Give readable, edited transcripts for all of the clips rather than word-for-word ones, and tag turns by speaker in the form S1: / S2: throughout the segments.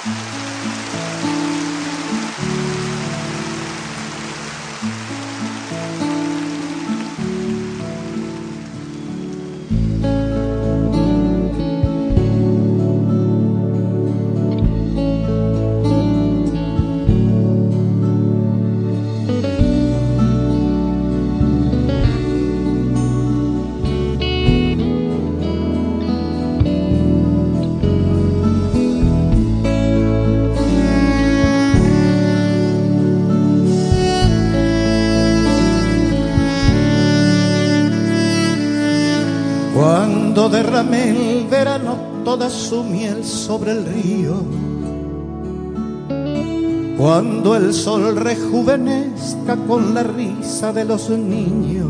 S1: Cuando derrame el verano toda su miel sobre el río, cuando el sol rejuvenezca con la risa de los niños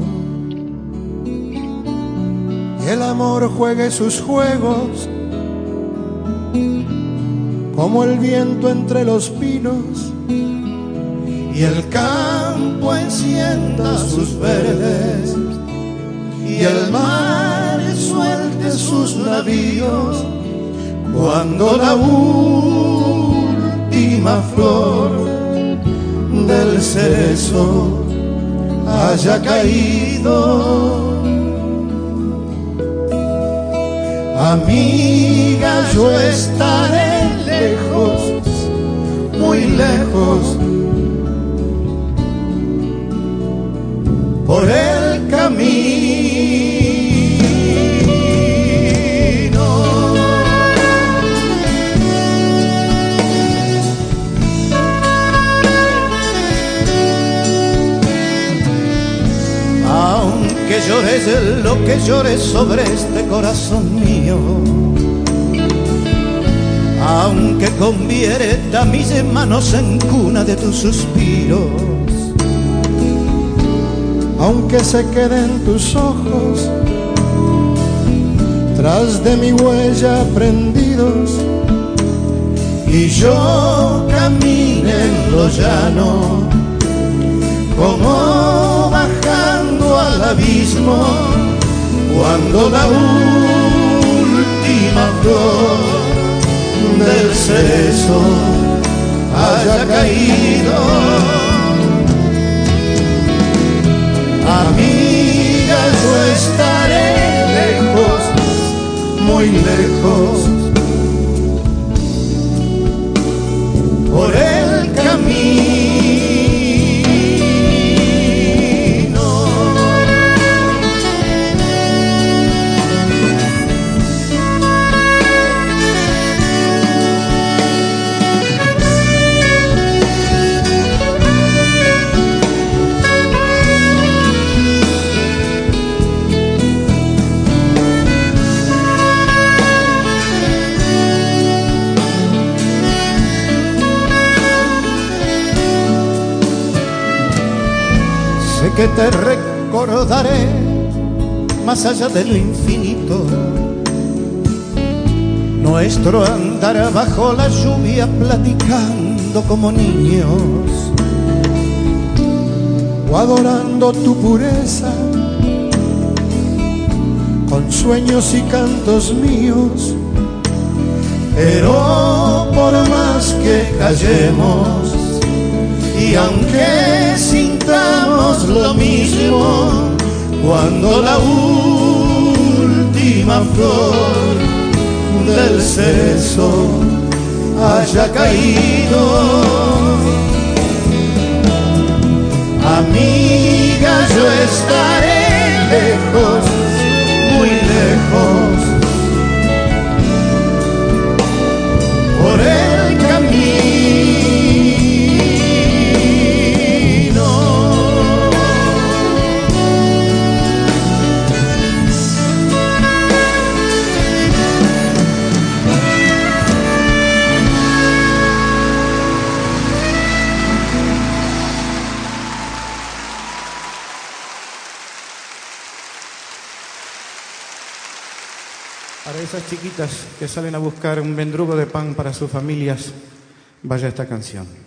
S1: y el amor juegue sus juegos como el viento entre los pinos y el campo encienda sus verdes y el mar suelte sus navíos, cuando la última flor del cerezo haya caído. Amiga, yo estaré lejos, muy lejos, por el camino. Aunque llores lo que llores sobre este corazón mío, aunque convierta mis manos en cuna de tus suspiros, aunque se queden tus ojos tras de mi huella prendidos y yo camine en lo llano como bajando al abismo, cuando la última flor del cerezo haya caído. Amiga, yo estaré lejos, muy lejos, por el camino. Que te recordaré más allá del infinito, nuestro andar bajo la lluvia platicando como niños, o adorando tu pureza con sueños y cantos míos. Pero por más que callemos y aunque sintamos lo mismo, cuando la última flor del cerezo haya caído, amiga, yo estaré lejos, muy lejos, por el camino. Para esas chiquitas que salen a buscar un mendrugo de pan para sus familias, vaya esta canción.